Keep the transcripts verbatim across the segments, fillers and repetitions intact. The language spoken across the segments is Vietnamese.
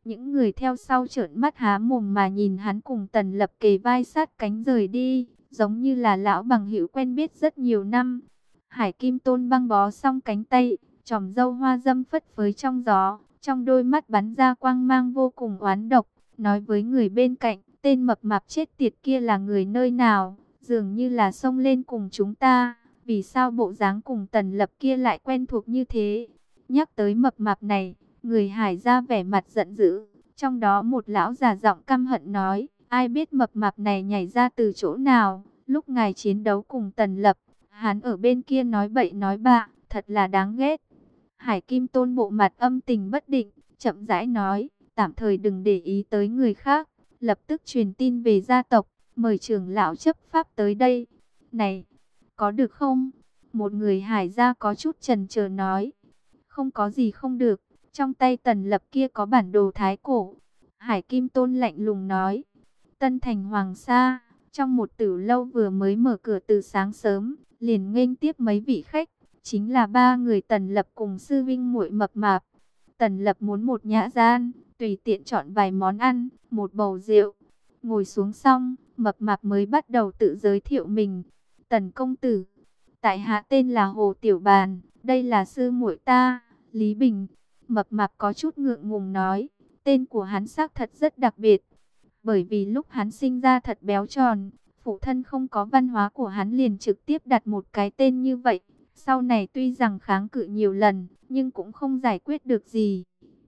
Những người theo sau trợn mắt há mồm mà nhìn hắn cùng Tần Lập kề vai sát cánh rời đi, giống như là lão bằng hữu quen biết rất nhiều năm. Hải Kim Tôn băng bó xong cánh tay, chòm râu hoa dâm phất phới trong gió, trong đôi mắt bắn ra quang mang vô cùng oán độc, nói với người bên cạnh, tên mập mạp chết tiệt kia là người nơi nào, dường như là xông lên cùng chúng ta, vì sao bộ dáng cùng Tần Lập kia lại quen thuộc như thế. Nhắc tới mập mạp này, người Hải ra vẻ mặt giận dữ, trong đó một lão già giọng căm hận nói, ai biết mập mạp này nhảy ra từ chỗ nào, lúc ngài chiến đấu cùng Tần Lập, hắn ở bên kia nói bậy nói bạ, thật là đáng ghét. Hải Kim Tôn bộ mặt âm tình bất định, chậm rãi nói, tạm thời đừng để ý tới người khác, lập tức truyền tin về gia tộc, mời trưởng lão chấp pháp tới đây. Này, có được không? Một người Hải gia có chút chần chờ nói, không có gì không được, trong tay Tần Lập kia có bản đồ thái cổ. Hải Kim Tôn lạnh lùng nói, Tân Thành Hoàng Sa, trong một tử lâu vừa mới mở cửa từ sáng sớm, liền nghênh tiếp mấy vị khách, chính là ba người Tần Lập cùng sư vinh muội mập mạp. Tần Lập muốn một nhã gian, tùy tiện chọn vài món ăn, một bầu rượu. Ngồi xuống xong, mập mạp mới bắt đầu tự giới thiệu mình. Tần công tử, tại hạ tên là Hồ Tiểu Bàn, đây là sư muội ta, Lý Bình. Mập mạp có chút ngượng ngùng nói, tên của hắn xác thật rất đặc biệt. Bởi vì lúc hắn sinh ra thật béo tròn, phụ thân không có văn hóa của hắn liền trực tiếp đặt một cái tên như vậy. Sau này tuy rằng kháng cự nhiều lần, nhưng cũng không giải quyết được gì.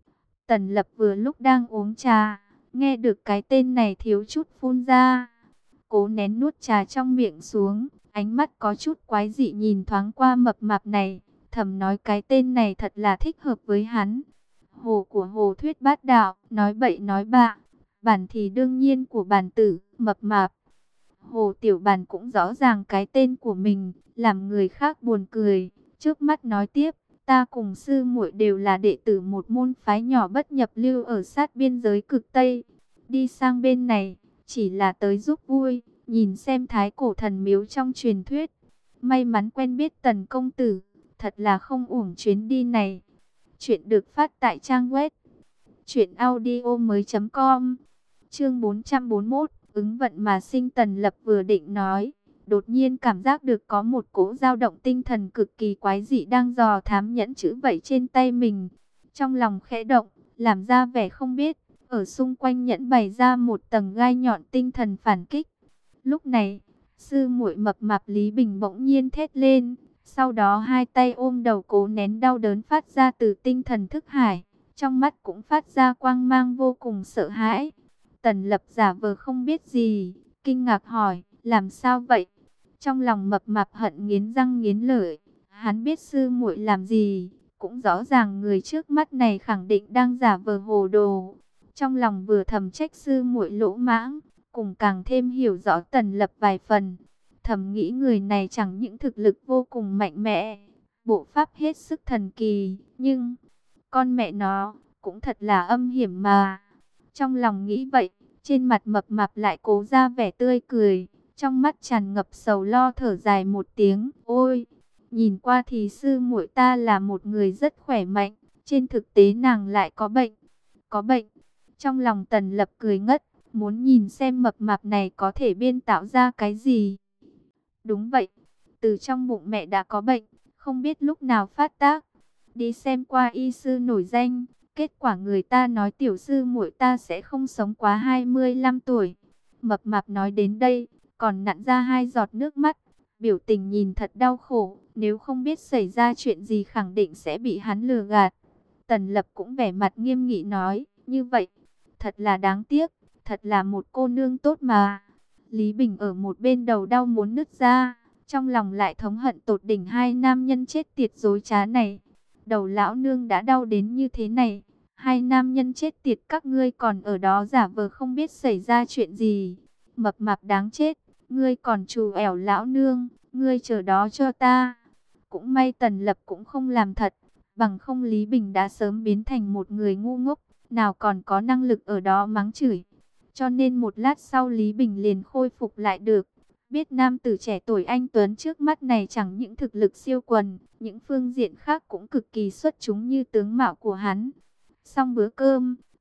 Tần Lập vừa lúc đang uống trà, nghe được cái tên này thiếu chút phun ra. Cố nén nuốt trà trong miệng xuống, ánh mắt có chút quái dị nhìn thoáng qua mập mạp này, thầm nói cái tên này thật là thích hợp với hắn. Hồ của Hồ thuyết bát đạo, nói bậy nói bạ, bản thì đương nhiên của bản tử, mập mạp. Hồ Tiểu Bàn cũng rõ ràng cái tên của mình, làm người khác buồn cười. Trước mắt nói tiếp, ta cùng sư muội đều là đệ tử một môn phái nhỏ bất nhập lưu ở sát biên giới cực Tây. Đi sang bên này, chỉ là tới giúp vui, nhìn xem thái cổ thần miếu trong truyền thuyết. May mắn quen biết Tần công tử, thật là không uổng chuyến đi này. Chuyện được phát tại trang web truyện audio mới chấm com. Chương bốn trăm bốn mươi mốt, ứng vận mà sinh. Tần Lập vừa định nói, đột nhiên cảm giác được có một cỗ dao động tinh thần cực kỳ quái dị đang dò thám nhẫn chữ vậy trên tay mình. Trong lòng khẽ động, làm ra vẻ không biết, ở xung quanh nhẫn bày ra một tầng gai nhọn tinh thần phản kích. Lúc này, sư muội mập mạp Lý Bình bỗng nhiên thét lên, sau đó hai tay ôm đầu cố nén đau đớn phát ra từ tinh thần thức hải, trong mắt cũng phát ra quang mang vô cùng sợ hãi. Tần Lập giả vờ không biết gì, kinh ngạc hỏi, làm sao vậy? Trong lòng mập mạp hận nghiến răng nghiến lợi, hắn biết sư muội làm gì, cũng rõ ràng người trước mắt này khẳng định đang giả vờ hồ đồ. Trong lòng vừa thầm trách sư muội lỗ mãng, cùng càng thêm hiểu rõ Tần Lập vài phần. Thầm nghĩ người này chẳng những thực lực vô cùng mạnh mẽ, bộ pháp hết sức thần kỳ, nhưng con mẹ nó cũng thật là âm hiểm mà. Trong lòng nghĩ vậy, trên mặt mập mạp lại cố ra vẻ tươi cười, trong mắt tràn ngập sầu lo, thở dài một tiếng, ôi, nhìn qua thì sư muội ta là một người rất khỏe mạnh, trên thực tế nàng lại có bệnh, có bệnh. Trong lòng Tần Lập cười ngất, muốn nhìn xem mập mạp này có thể biên tạo ra cái gì. Đúng vậy, từ trong bụng mẹ đã có bệnh, không biết lúc nào phát tác. Đi xem qua y sư nổi danh, kết quả người ta nói tiểu sư muội ta sẽ không sống quá hai mươi lăm tuổi. Mập mạp nói đến đây, còn nặn ra hai giọt nước mắt, biểu tình nhìn thật đau khổ, nếu không biết xảy ra chuyện gì khẳng định sẽ bị hắn lừa gạt. Tần Lập cũng vẻ mặt nghiêm nghị nói, như vậy, thật là đáng tiếc, thật là một cô nương tốt mà. Lý Bình ở một bên đầu đau muốn nứt ra, trong lòng lại thống hận tột đỉnh hai nam nhân chết tiệt dối trá này. Đầu lão nương đã đau đến như thế này, hai nam nhân chết tiệt các ngươi còn ở đó giả vờ không biết xảy ra chuyện gì. Mập mạp đáng chết, ngươi còn trù ẻo lão nương, ngươi chờ đó cho ta. Cũng may Tần Lập cũng không làm thật, bằng không Lý Bình đã sớm biến thành một người ngu ngốc, nào còn có năng lực ở đó mắng chửi. Cho nên một lát sau Lý Bình liền khôi phục lại được. Biết nam tử trẻ tuổi anh tuấn trước mắt này chẳng những thực lực siêu quần, những phương diện khác cũng cực kỳ xuất chúng như tướng mạo của hắn. Xong bữa cơm,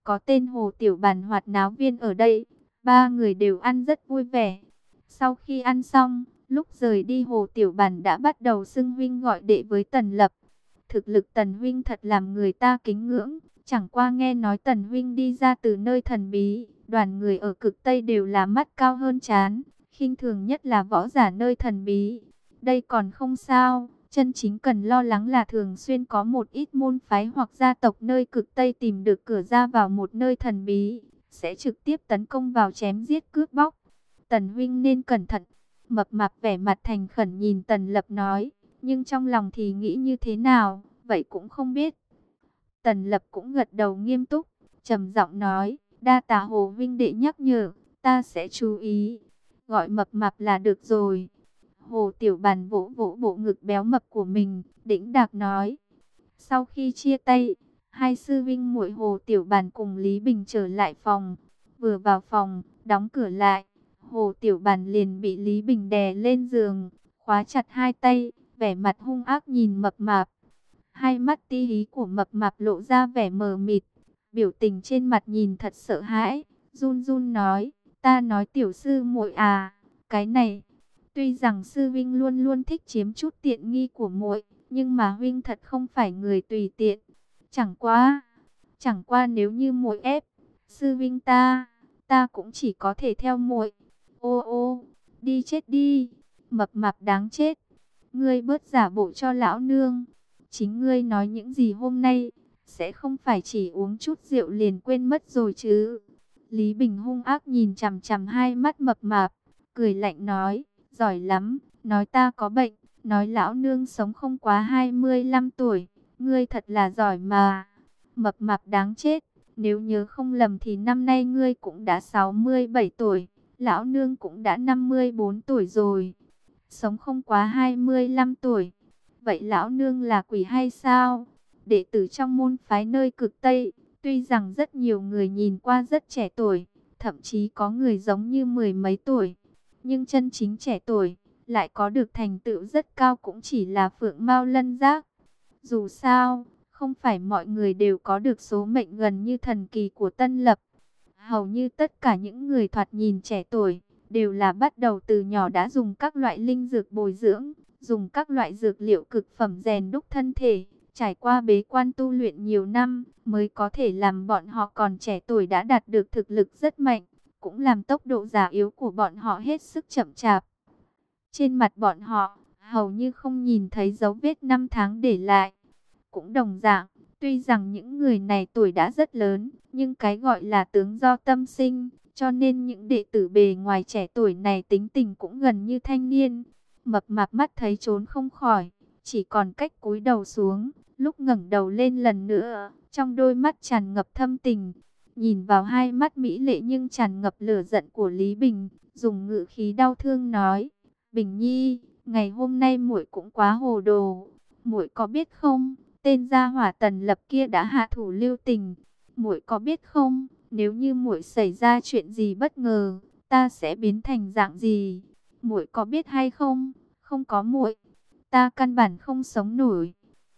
có tên Hồ Tiểu Bàn hoạt náo viên ở đây. Ba người đều ăn rất vui vẻ. Sau khi ăn xong, lúc rời đi Hồ Tiểu Bàn đã bắt đầu xưng huynh gọi đệ với Tần Lập. Thực lực Tần huynh thật làm người ta kính ngưỡng. Chẳng qua nghe nói Tần huynh đi ra từ nơi thần bí, đoàn người ở cực Tây đều là mắt cao hơn trán, khinh thường nhất là võ giả nơi thần bí. Đây còn không sao, chân chính cần lo lắng là thường xuyên có một ít môn phái hoặc gia tộc nơi cực Tây tìm được cửa ra vào một nơi thần bí, sẽ trực tiếp tấn công vào chém giết cướp bóc. Tần huynh nên cẩn thận. Mập mạp vẻ mặt thành khẩn nhìn Tần Lập nói, nhưng trong lòng thì nghĩ như thế nào, vậy cũng không biết. Tần Lập cũng gật đầu nghiêm túc, trầm giọng nói, đa tạ Hồ vinh đệ nhắc nhở, ta sẽ chú ý. Gọi mập mạp là được rồi. Hồ Tiểu Bàn vỗ vỗ bộ ngực béo mập của mình, đĩnh đạc nói. Sau khi chia tay, hai sư vinh muội Hồ Tiểu Bàn cùng Lý Bình trở lại phòng. Vừa vào phòng, đóng cửa lại, Hồ Tiểu Bàn liền bị Lý Bình đè lên giường, khóa chặt hai tay, vẻ mặt hung ác nhìn mập mạp. Hai mắt ti hí của mập mạp lộ ra vẻ mờ mịt, biểu tình trên mặt nhìn thật sợ hãi, run run nói, ta nói tiểu sư muội à, cái này, tuy rằng sư vinh luôn luôn thích chiếm chút tiện nghi của muội, nhưng mà huynh thật không phải người tùy tiện. Chẳng qua, chẳng qua nếu như muội ép sư vinh ta, ta cũng chỉ có thể theo muội. Ô ô, đi chết đi, mập mạp đáng chết. Ngươi bớt giả bộ cho lão nương. Chính ngươi nói những gì hôm nay, sẽ không phải chỉ uống chút rượu liền quên mất rồi chứ. Lý Bình hung ác nhìn chằm chằm hai mắt mập mạp, cười lạnh nói, giỏi lắm, nói ta có bệnh, nói lão nương sống không quá hai mươi lăm tuổi, ngươi thật là giỏi mà. Mập mạp đáng chết, nếu nhớ không lầm thì năm nay ngươi cũng đã sáu mươi bảy tuổi, lão nương cũng đã năm mươi bốn tuổi rồi. Sống không quá hai mươi lăm tuổi. Vậy lão nương là quỷ hay sao? Đệ tử trong môn phái nơi cực Tây, tuy rằng rất nhiều người nhìn qua rất trẻ tuổi, thậm chí có người giống như mười mấy tuổi, nhưng chân chính trẻ tuổi, lại có được thành tựu rất cao cũng chỉ là phượng mao lân giác. Dù sao, không phải mọi người đều có được số mệnh gần như thần kỳ của Tân Lập. Hầu như tất cả những người thoạt nhìn trẻ tuổi, đều là bắt đầu từ nhỏ đã dùng các loại linh dược bồi dưỡng, dùng các loại dược liệu cực phẩm rèn đúc thân thể, trải qua bế quan tu luyện nhiều năm, mới có thể làm bọn họ còn trẻ tuổi đã đạt được thực lực rất mạnh, cũng làm tốc độ già yếu của bọn họ hết sức chậm chạp. Trên mặt bọn họ, hầu như không nhìn thấy dấu vết năm tháng để lại. Cũng đồng dạng, tuy rằng những người này tuổi đã rất lớn, nhưng cái gọi là tướng do tâm sinh, cho nên những đệ tử bề ngoài trẻ tuổi này tính tình cũng gần như thanh niên. Mập mạp mắt thấy trốn không khỏi, chỉ còn cách cúi đầu xuống, lúc ngẩng đầu lên lần nữa, trong đôi mắt tràn ngập thâm tình. Nhìn vào hai mắt mỹ lệ nhưng tràn ngập lửa giận của Lý Bình, dùng ngữ khí đau thương nói, Bình Nhi, ngày hôm nay muội cũng quá hồ đồ, muội có biết không, tên gia hỏa Tần Lập kia đã hạ thủ lưu tình, muội có biết không, nếu như muội xảy ra chuyện gì bất ngờ, ta sẽ biến thành dạng gì? Muội có biết hay không? Không có muội, ta căn bản không sống nổi.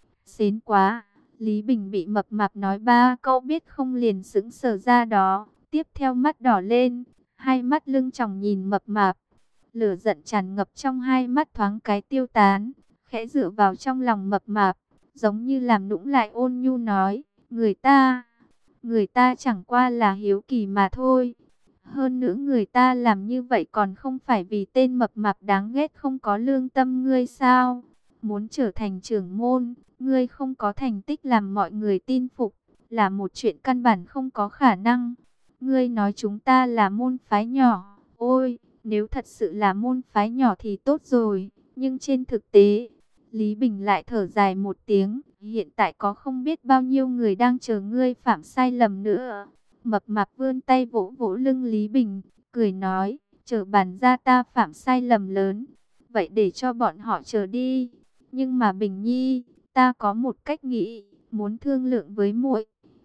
Xến quá, Lý Bình bị mập mạp nói ba câu biết không liền sững sờ ra đó, tiếp theo mắt đỏ lên, hai mắt lưng tròng nhìn mập mạp. Lửa giận tràn ngập trong hai mắt thoáng cái tiêu tán, khẽ dựa vào trong lòng mập mạp, giống như làm nũng lại ôn nhu nói, người ta, người ta chẳng qua là hiếu kỳ mà thôi. Hơn nữa người ta làm như vậy còn không phải vì tên mập mạp đáng ghét không có lương tâm ngươi sao? Muốn trở thành trưởng môn, ngươi không có thành tích làm mọi người tin phục, là một chuyện căn bản không có khả năng. Ngươi nói chúng ta là môn phái nhỏ, ôi, nếu thật sự là môn phái nhỏ thì tốt rồi, nhưng trên thực tế, Lý Bình lại thở dài một tiếng, hiện tại có không biết bao nhiêu người đang chờ ngươi phạm sai lầm nữa. Mập mạp vươn tay vỗ vỗ lưng Lý Bình, cười nói, chờ bàn ra ta phạm sai lầm lớn, vậy để cho bọn họ chờ đi. Nhưng mà Bình Nhi, ta có một cách nghĩ, muốn thương lượng với muội.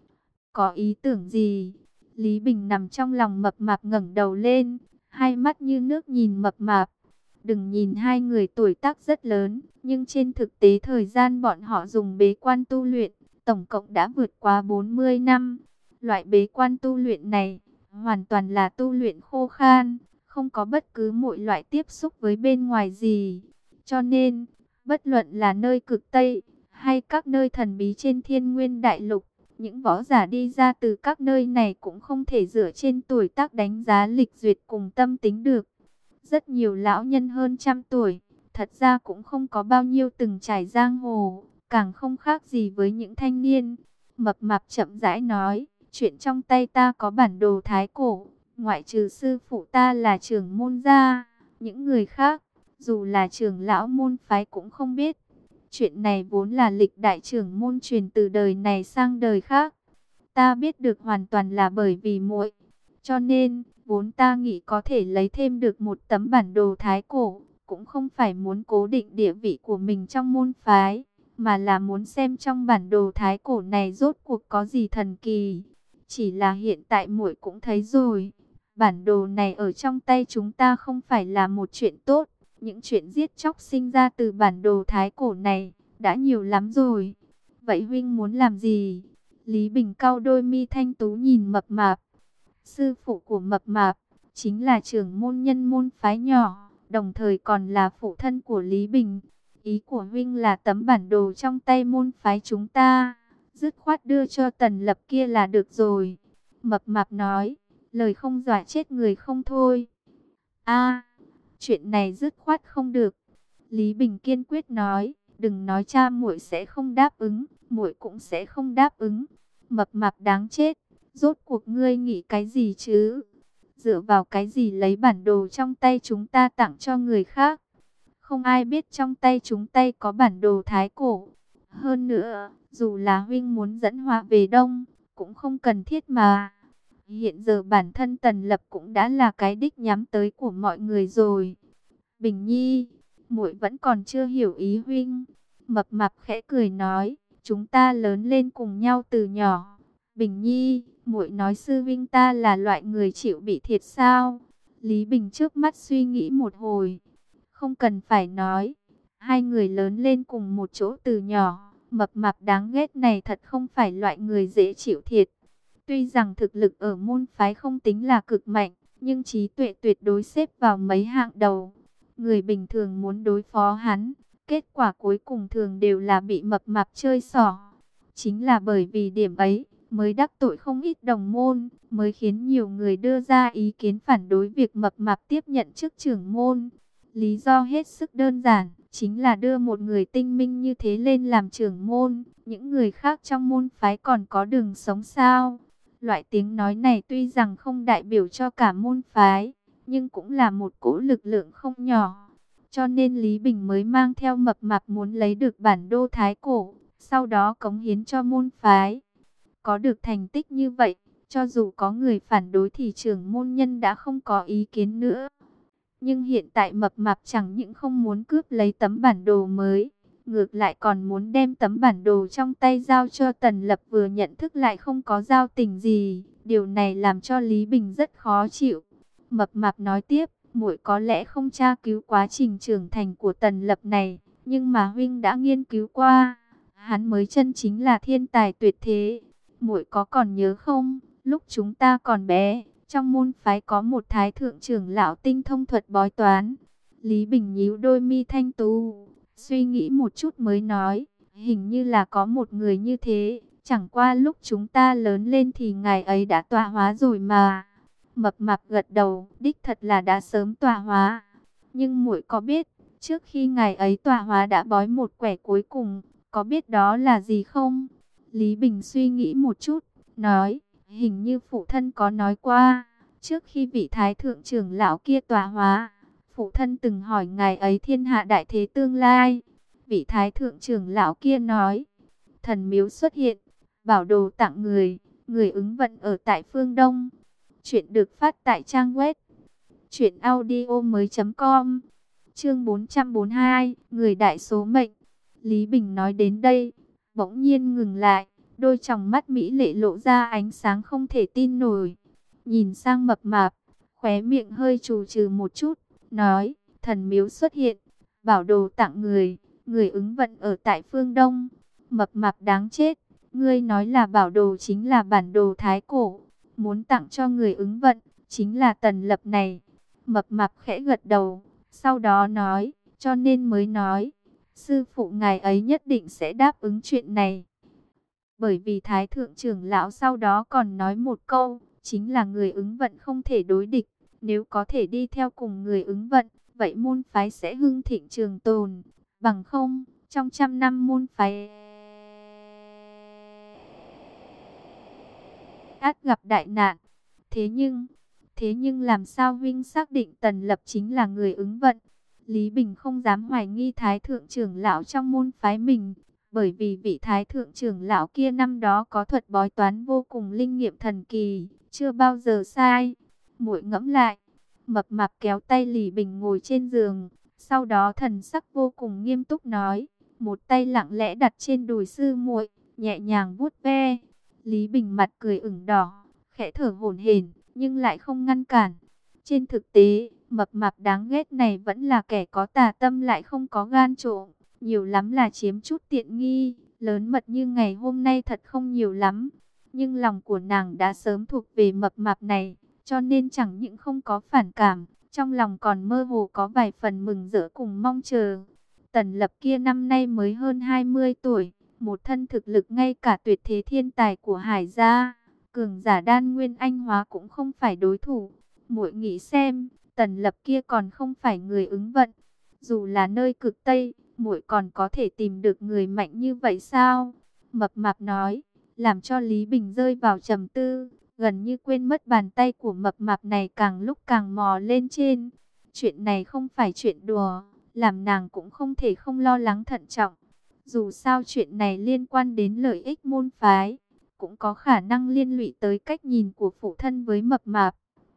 Có ý tưởng gì? Lý Bình nằm trong lòng mập mạp ngẩng đầu lên, hai mắt như nước nhìn mập mạp. Đừng nhìn hai người tuổi tác rất lớn, nhưng trên thực tế thời gian bọn họ dùng bế quan tu luyện, tổng cộng đã vượt qua bốn mươi năm. Loại bế quan tu luyện này, hoàn toàn là tu luyện khô khan, không có bất cứ mọi loại tiếp xúc với bên ngoài gì. Cho nên, bất luận là nơi cực Tây, hay các nơi thần bí trên Thiên Nguyên Đại Lục, những võ giả đi ra từ các nơi này cũng không thể dựa trên tuổi tác đánh giá lịch duyệt cùng tâm tính được. Rất nhiều lão nhân hơn trăm tuổi, thật ra cũng không có bao nhiêu từng trải giang hồ, càng không khác gì với những thanh niên. Mập mạp chậm rãi nói, chuyện trong tay ta có bản đồ thái cổ, ngoại trừ sư phụ ta là trưởng môn gia, những người khác, dù là trưởng lão môn phái cũng không biết. Chuyện này vốn là lịch đại trưởng môn truyền từ đời này sang đời khác. Ta biết được hoàn toàn là bởi vì muội. Cho nên, vốn ta nghĩ có thể lấy thêm được một tấm bản đồ thái cổ, cũng không phải muốn cố định địa vị của mình trong môn phái, mà là muốn xem trong bản đồ thái cổ này rốt cuộc có gì thần kỳ. Chỉ là hiện tại muội cũng thấy rồi, bản đồ này ở trong tay chúng ta không phải là một chuyện tốt. Những chuyện giết chóc sinh ra từ bản đồ thái cổ này đã nhiều lắm rồi. Vậy huynh muốn làm gì? Lý Bình cau đôi mi thanh tú nhìn mập mạp. Sư phụ của mập mạp chính là trưởng môn nhân môn phái nhỏ, đồng thời còn là phụ thân của Lý Bình. Ý của huynh là tấm bản đồ trong tay môn phái chúng ta, dứt khoát đưa cho Tần Lập kia là được rồi. Mập mạp nói, lời không dọa chết người không thôi. A, chuyện này dứt khoát không được. Lý Bình kiên quyết nói, đừng nói cha muội sẽ không đáp ứng, muội cũng sẽ không đáp ứng. Mập mạp đáng chết, rốt cuộc ngươi nghĩ cái gì chứ? Dựa vào cái gì lấy bản đồ trong tay chúng ta tặng cho người khác? Không ai biết trong tay chúng ta có bản đồ thái cổ. Hơn nữa, dù là huynh muốn dẫn Họa về Đông, cũng không cần thiết mà. Hiện giờ bản thân Tần Lập cũng đã là cái đích nhắm tới của mọi người rồi. Bình Nhi, muội vẫn còn chưa hiểu ý huynh. Mập mạp khẽ cười nói, chúng ta lớn lên cùng nhau từ nhỏ. Bình Nhi, muội nói sư huynh ta là loại người chịu bị thiệt sao? Lý Bình trước mắt suy nghĩ một hồi. Không cần phải nói, hai người lớn lên cùng một chỗ từ nhỏ. Mập mạp đáng ghét này thật không phải loại người dễ chịu thiệt. Tuy rằng thực lực ở môn phái không tính là cực mạnh, nhưng trí tuệ tuyệt đối xếp vào mấy hạng đầu. Người bình thường muốn đối phó hắn, kết quả cuối cùng thường đều là bị mập mạp chơi xỏ. Chính là bởi vì điểm ấy, mới đắc tội không ít đồng môn, mới khiến nhiều người đưa ra ý kiến phản đối việc mập mạp tiếp nhận chức trưởng môn. Lý do hết sức đơn giản, chính là đưa một người tinh minh như thế lên làm trưởng môn, những người khác trong môn phái còn có đường sống sao? Loại tiếng nói này tuy rằng không đại biểu cho cả môn phái, nhưng cũng là một cỗ lực lượng không nhỏ. Cho nên Lý Bình mới mang theo mập mạp muốn lấy được bản đô thái cổ, sau đó cống hiến cho môn phái. Có được thành tích như vậy, cho dù có người phản đối thì trưởng môn nhân đã không có ý kiến nữa. Nhưng hiện tại mập mạp chẳng những không muốn cướp lấy tấm bản đồ mới, ngược lại còn muốn đem tấm bản đồ trong tay giao cho Tần Lập, vừa nhận thức lại không có giao tình gì. Điều này làm cho Lý Bình rất khó chịu. Mập mạp nói tiếp, muội có lẽ không tra cứu quá trình trưởng thành của Tần Lập này, nhưng mà huynh đã nghiên cứu qua, hắn mới chân chính là thiên tài tuyệt thế. Muội có còn nhớ không, lúc chúng ta còn bé, trong môn phái có một thái thượng trưởng lão tinh thông thuật bói toán. Lý Bình nhíu đôi mi thanh tú, suy nghĩ một chút mới nói, hình như là có một người như thế, chẳng qua lúc chúng ta lớn lên thì ngài ấy đã tọa hóa rồi mà. Mập mạp gật đầu, đích thật là đã sớm tọa hóa. Nhưng muội có biết, trước khi ngài ấy tọa hóa đã bói một quẻ cuối cùng, có biết đó là gì không? Lý Bình suy nghĩ một chút, nói, hình như phụ thân có nói qua, trước khi vị thái thượng trưởng lão kia tọa hóa, phụ thân từng hỏi ngài ấy thiên hạ đại thế tương lai. Vị thái thượng trưởng lão kia nói, thần miếu xuất hiện, bảo đồ tặng người, người ứng vận ở tại phương Đông. Chuyện được phát tại trang web truyện audio mới chấm com. Chương bốn trăm bốn mươi hai, người đại số mệnh. Lý Bình nói đến đây, bỗng nhiên ngừng lại, đôi tròng mắt mỹ lệ lộ ra ánh sáng không thể tin nổi. Nhìn sang mập mạp, khóe miệng hơi trù trừ một chút, nói, thần miếu xuất hiện, bảo đồ tặng người, người ứng vận ở tại phương Đông. Mập mạp đáng chết, Ngươi nói là bảo đồ chính là bản đồ thái cổ, muốn tặng cho người ứng vận, chính là Tần Lập này. Mập mạp khẽ gật đầu, sau đó nói, cho nên mới nói, sư phụ ngài ấy nhất định sẽ đáp ứng chuyện này. Bởi vì Thái Thượng trưởng lão sau đó còn nói một câu, chính là người ứng vận không thể đối địch. Nếu có thể đi theo cùng người ứng vận, vậy môn phái sẽ hưng thịnh trường tồn. Bằng không, trong trăm năm môn phái ắt gặp đại nạn. Thế nhưng, thế nhưng làm sao Vinh xác định Tần Lập chính là người ứng vận? Lý Bình không dám hoài nghi Thái Thượng trưởng lão trong môn phái mình, bởi vì vị Thái Thượng trưởng lão kia năm đó có thuật bói toán vô cùng linh nghiệm thần kỳ, chưa bao giờ sai. Muội ngẫm lại, mập mạp kéo tay Lý Bình ngồi trên giường, sau đó thần sắc vô cùng nghiêm túc nói, một tay lặng lẽ đặt trên đùi sư muội, nhẹ nhàng vuốt ve. Lý Bình mặt cười ửng đỏ, khẽ thở hổn hển, nhưng lại không ngăn cản. Trên thực tế, mập mạp đáng ghét này vẫn là kẻ có tà tâm lại không có gan trộm, nhiều lắm là chiếm chút tiện nghi, lớn mật như ngày hôm nay thật không nhiều lắm. Nhưng lòng của nàng đã sớm thuộc về mập mạp này, cho nên chẳng những không có phản cảm, trong lòng còn mơ hồ có vài phần mừng rỡ cùng mong chờ. Tần Lập kia năm nay mới hơn hai mươi tuổi, một thân thực lực ngay cả tuyệt thế thiên tài của Hải gia, cường giả đan nguyên anh hóa cũng không phải đối thủ. Muội nghĩ xem, Tần Lập kia còn không phải người ứng vận, dù là nơi cực Tây, muội còn có thể tìm được người mạnh như vậy sao? Mập mạp nói, làm cho Lý Bình rơi vào trầm tư, gần như quên mất bàn tay của mập mạp này càng lúc càng mò lên trên. Chuyện này không phải chuyện đùa, làm nàng cũng không thể không lo lắng thận trọng. Dù sao chuyện này liên quan đến lợi ích môn phái, cũng có khả năng liên lụy tới cách nhìn của phụ thân với mập mạp.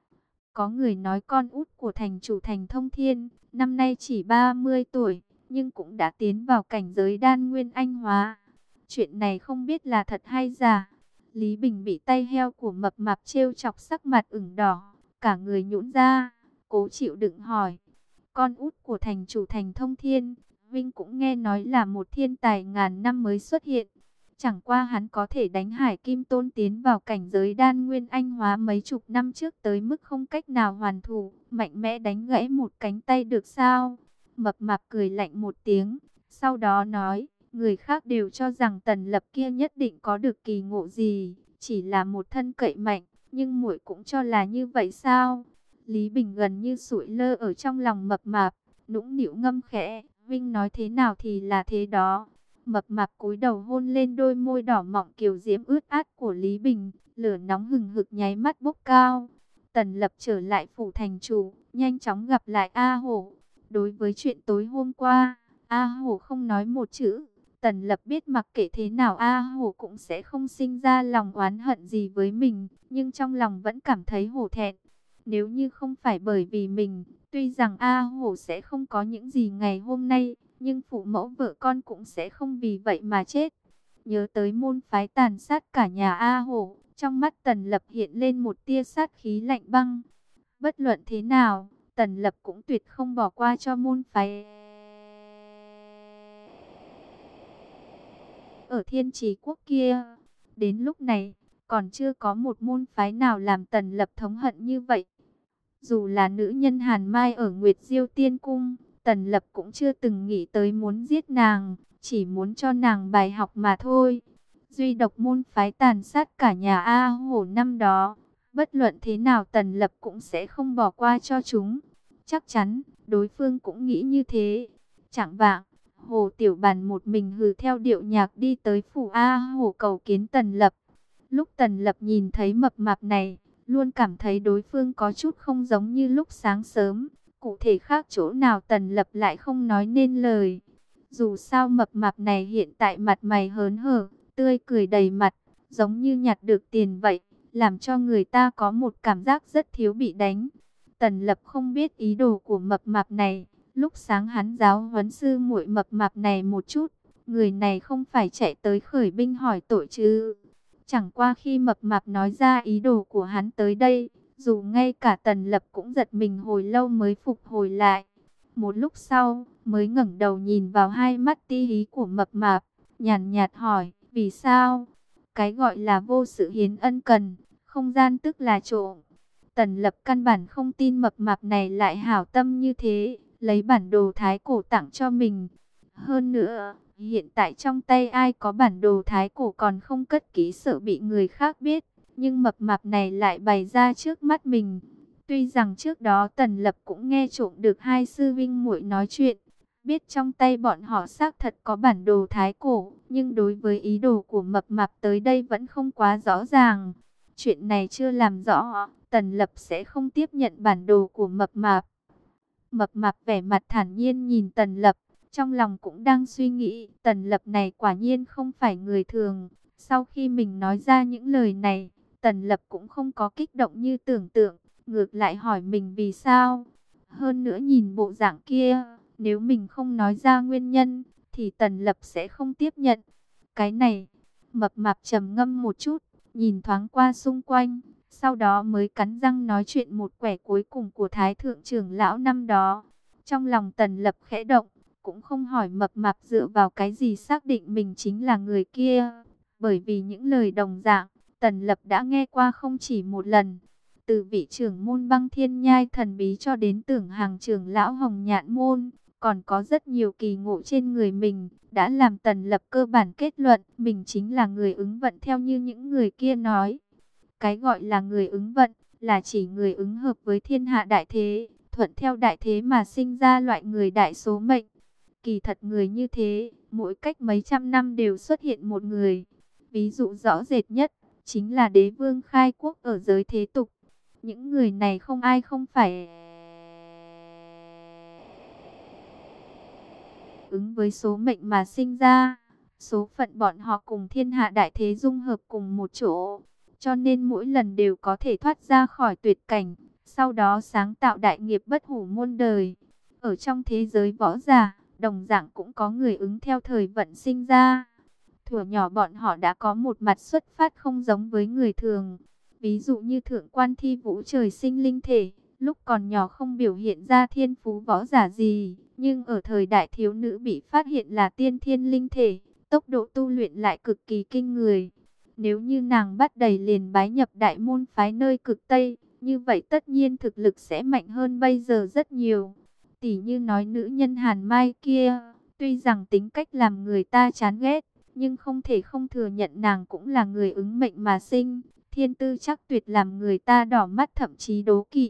Có người nói con út của thành chủ thành Thông Thiên, năm nay chỉ ba mươi tuổi, nhưng cũng đã tiến vào cảnh giới đan nguyên anh hóa. Chuyện này không biết là thật hay giả. Lý Bình bị tay heo của mập mạp trêu chọc sắc mặt ửng đỏ, cả người nhũn ra, cố chịu đựng hỏi. Con út của thành chủ thành Thông Thiên, Vinh cũng nghe nói là một thiên tài ngàn năm mới xuất hiện. Chẳng qua hắn có thể đánh Hải Kim Tôn tiến vào cảnh giới đan nguyên anh hóa mấy chục năm trước tới mức không cách nào hoàn thủ, mạnh mẽ đánh gãy một cánh tay được sao? Mập mạp cười lạnh một tiếng, sau đó nói, người khác đều cho rằng Tần Lập kia nhất định có được kỳ ngộ gì, chỉ là một thân cậy mạnh, nhưng muội cũng cho là như vậy sao? Lý Bình gần như sụi lơ ở trong lòng mập mạp, nũng nịu ngâm khẽ, Vinh nói thế nào thì là thế đó. Mập mạp cúi đầu hôn lên đôi môi đỏ mọng kiều diễm ướt át của Lý Bình, lửa nóng hừng hực nháy mắt bốc cao. Tần Lập trở lại phủ thành chủ, nhanh chóng gặp lại A Hổ. Đối với chuyện tối hôm qua, A Hổ không nói một chữ. Tần Lập biết mặc kệ thế nào A Hổ cũng sẽ không sinh ra lòng oán hận gì với mình, nhưng trong lòng vẫn cảm thấy hổ thẹn. Nếu như không phải bởi vì mình, tuy rằng A Hổ sẽ không có những gì ngày hôm nay, nhưng phụ mẫu vợ con cũng sẽ không vì vậy mà chết. Nhớ tới môn phái tàn sát cả nhà A Hổ, trong mắt Tần Lập hiện lên một tia sát khí lạnh băng. Bất luận thế nào, Tần Lập cũng tuyệt không bỏ qua cho môn phái ở Thiên Trì Quốc kia. Đến lúc này, còn chưa có một môn phái nào làm Tần Lập thống hận như vậy. Dù là nữ nhân Hàn Mai ở Nguyệt Diêu Tiên Cung, Tần Lập cũng chưa từng nghĩ tới muốn giết nàng, chỉ muốn cho nàng bài học mà thôi. Duy độc môn phái tàn sát cả nhà A Hổ năm đó, bất luận thế nào Tần Lập cũng sẽ không bỏ qua cho chúng. Chắc chắn, đối phương cũng nghĩ như thế. Chẳng vạng, Hồ Tiểu Bàn một mình hừ theo điệu nhạc đi tới phủ A Hổ cầu kiến Tần Lập. Lúc Tần Lập nhìn thấy mập mạp này, luôn cảm thấy đối phương có chút không giống như lúc sáng sớm. Cụ thể khác chỗ nào Tần Lập lại không nói nên lời. Dù sao mập mạp này hiện tại mặt mày hớn hở, tươi cười đầy mặt, giống như nhặt được tiền vậy, làm cho người ta có một cảm giác rất thiếu bị đánh. Tần Lập không biết ý đồ của mập mạp này, lúc sáng hắn giáo huấn sư muội mập mạp này một chút, người này không phải chạy tới khởi binh hỏi tội chứ. Chẳng qua khi mập mạp nói ra ý đồ của hắn tới đây, dù ngay cả Tần Lập cũng giật mình hồi lâu mới phục hồi lại. Một lúc sau, mới ngẩng đầu nhìn vào hai mắt ti hí của mập mạp, nhàn nhạt hỏi, vì sao? Cái gọi là vô sự hiến ân cần, không gian tức là trộm. Tần Lập căn bản không tin mập mạp này lại hảo tâm như thế, lấy bản đồ thái cổ tặng cho mình. Hơn nữa, hiện tại trong tay ai có bản đồ thái cổ còn không cất kỹ sợ bị người khác biết. Nhưng mập mạp này lại bày ra trước mắt mình. Tuy rằng trước đó Tần Lập cũng nghe trộm được hai sư vinh muội nói chuyện, biết trong tay bọn họ xác thật có bản đồ thái cổ, nhưng đối với ý đồ của mập mạp tới đây vẫn không quá rõ ràng. Chuyện này chưa làm rõ, Tần Lập sẽ không tiếp nhận bản đồ của mập mạp. Mập mạp vẻ mặt thản nhiên nhìn Tần Lập, trong lòng cũng đang suy nghĩ, Tần Lập này quả nhiên không phải người thường. Sau khi mình nói ra những lời này, Tần Lập cũng không có kích động như tưởng tượng, ngược lại hỏi mình vì sao. Hơn nữa nhìn bộ dạng kia, nếu mình không nói ra nguyên nhân, thì Tần Lập sẽ không tiếp nhận. Cái này, mập mạp trầm ngâm một chút, nhìn thoáng qua xung quanh, sau đó mới cắn răng nói chuyện một quẻ cuối cùng của Thái Thượng trưởng lão năm đó. Trong lòng Tần Lập khẽ động, cũng không hỏi mập mạp dựa vào cái gì xác định mình chính là người kia. Bởi vì những lời đồng dạng, Tần Lập đã nghe qua không chỉ một lần. Từ vị trưởng môn Băng Thiên Nhai thần bí cho đến tưởng hàng trưởng lão Hồng Nhạn Môn, còn có rất nhiều kỳ ngộ trên người mình, đã làm Tần Lập cơ bản kết luận mình chính là người ứng vận theo như những người kia nói. Cái gọi là người ứng vận, là chỉ người ứng hợp với thiên hạ đại thế, thuận theo đại thế mà sinh ra loại người đại số mệnh. Kỳ thật người như thế, mỗi cách mấy trăm năm đều xuất hiện một người. Ví dụ rõ rệt nhất, chính là đế vương khai quốc ở giới thế tục. Những người này không ai không phải ứng với số mệnh mà sinh ra. Số phận bọn họ cùng thiên hạ đại thế dung hợp cùng một chỗ, cho nên mỗi lần đều có thể thoát ra khỏi tuyệt cảnh, sau đó sáng tạo đại nghiệp bất hủ muôn đời. Ở trong thế giới võ giả, đồng dạng cũng có người ứng theo thời vận sinh ra. Thuở nhỏ bọn họ đã có một mặt xuất phát không giống với người thường. Ví dụ như Thượng Quan Thi Vũ trời sinh linh thể, lúc còn nhỏ không biểu hiện ra thiên phú võ giả gì, nhưng ở thời đại thiếu nữ bị phát hiện là tiên thiên linh thể, tốc độ tu luyện lại cực kỳ kinh người. Nếu như nàng bắt đầy liền bái nhập đại môn phái nơi cực Tây, như vậy tất nhiên thực lực sẽ mạnh hơn bây giờ rất nhiều. Tỷ như nói nữ nhân Hàn Mai kia, tuy rằng tính cách làm người ta chán ghét, nhưng không thể không thừa nhận nàng cũng là người ứng mệnh mà sinh. Thiên tư chắc tuyệt làm người ta đỏ mắt thậm chí đố kỵ.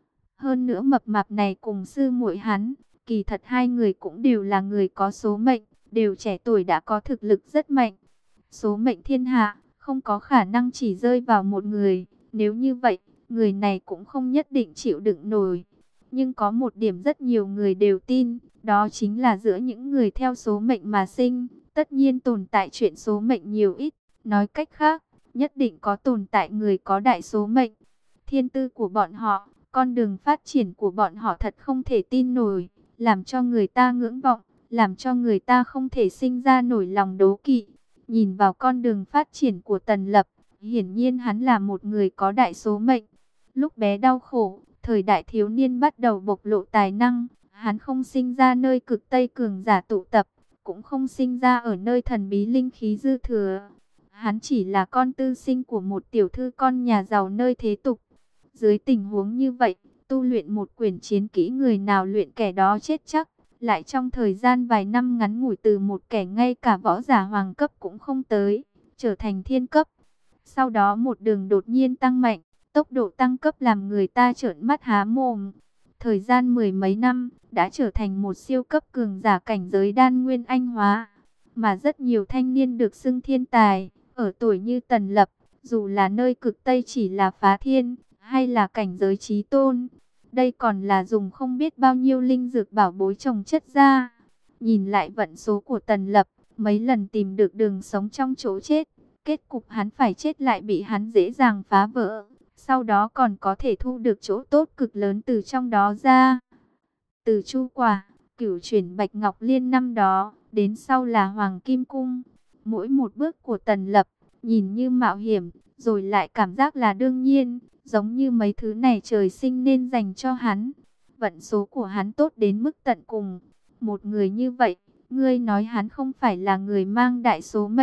Hơn nữa mập mạp này cùng sư muội hắn, kỳ thật hai người cũng đều là người có số mệnh, đều trẻ tuổi đã có thực lực rất mạnh. Số mệnh thiên hạ, không có khả năng chỉ rơi vào một người, nếu như vậy, người này cũng không nhất định chịu đựng nổi. Nhưng có một điểm rất nhiều người đều tin, đó chính là giữa những người theo số mệnh mà sinh, tất nhiên tồn tại chuyện số mệnh nhiều ít, nói cách khác, nhất định có tồn tại người có đại số mệnh. Thiên tư của bọn họ, con đường phát triển của bọn họ thật không thể tin nổi, làm cho người ta ngưỡng vọng, làm cho người ta không thể sinh ra nổi lòng đố kỵ. Nhìn vào con đường phát triển của Tần Lập, hiển nhiên hắn là một người có đại số mệnh. Lúc bé đau khổ, thời đại thiếu niên bắt đầu bộc lộ tài năng, hắn không sinh ra nơi cực Tây cường giả tụ tập, cũng không sinh ra ở nơi thần bí linh khí dư thừa. Hắn chỉ là con tư sinh của một tiểu thư con nhà giàu nơi thế tục. Dưới tình huống như vậy, tu luyện một quyển chiến kỹ người nào luyện kẻ đó chết chắc. Lại trong thời gian vài năm ngắn ngủi từ một kẻ ngay cả võ giả hoàng cấp cũng không tới, trở thành thiên cấp. Sau đó một đường đột nhiên tăng mạnh, tốc độ tăng cấp làm người ta trợn mắt há mồm. Thời gian mười mấy năm, đã trở thành một siêu cấp cường giả cảnh giới đan nguyên anh hóa. Mà rất nhiều thanh niên được xưng thiên tài, ở tuổi như Tần Lập, dù là nơi cực Tây chỉ là phá thiên, hay là cảnh giới chí tôn. Đây còn là dùng không biết bao nhiêu linh dược bảo bối trồng chất ra. Nhìn lại vận số của Tần Lập, mấy lần tìm được đường sống trong chỗ chết. Kết cục hắn phải chết lại bị hắn dễ dàng phá vỡ. Sau đó còn có thể thu được chỗ tốt cực lớn từ trong đó ra. Từ Chu Quả, Cửu Chuyển Bạch Ngọc Liên năm đó, đến sau là Hoàng Kim Cung. Mỗi một bước của Tần Lập, nhìn như mạo hiểm, rồi lại cảm giác là đương nhiên. Giống như mấy thứ này trời sinh nên dành cho hắn. Vận số của hắn tốt đến mức tận cùng. Một người như vậy, ngươi nói hắn không phải là người mang đại số mệnh.